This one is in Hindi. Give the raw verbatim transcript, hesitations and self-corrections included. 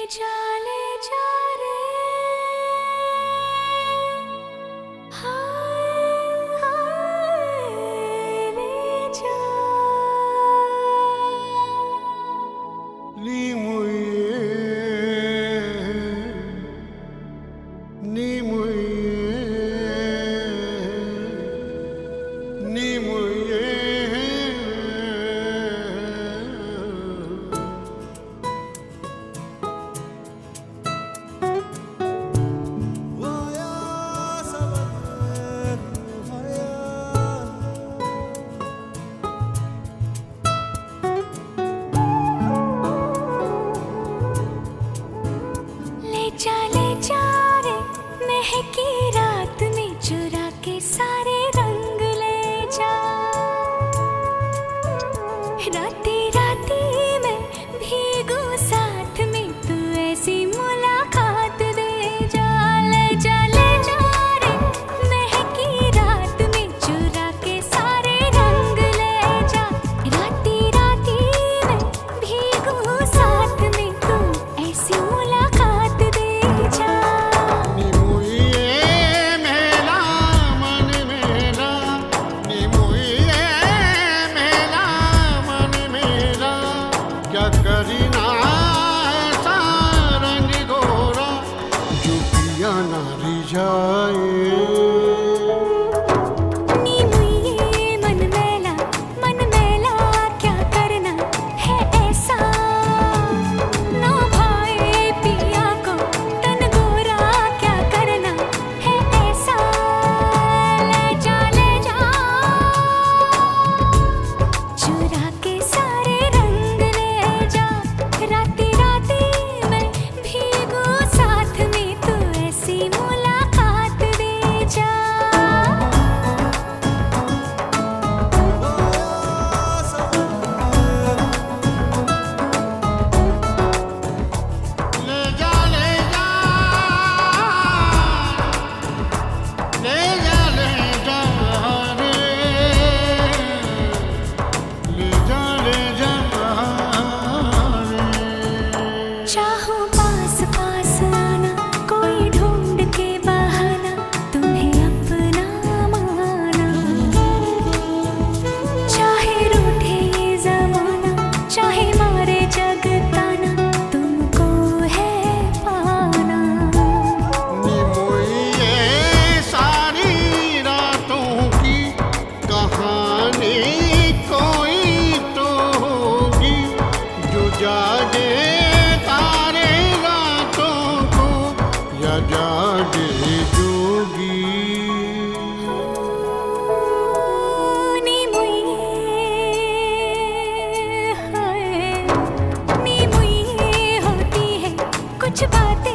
जा ले जा रे हाय हाय ले जा नी मुये नी मुये नी मुये जा ले जा रे महकी रात में चुरा के सारे रंग ले जा राती राती में भीगू साथ में तू ऐसी मुलाकात दे जा ले जा ले जा रे महकी रात में चुरा के सारे रंग ले जा राती राती में भीगू साथ में तू ऐसी मुलाकात दे करीना ऐसा रंग गोरा जो पिया ना रिझाए जागे तारे रातों को या जागे जोगी नी मुये हाय नी मुये होती है कुछ बातें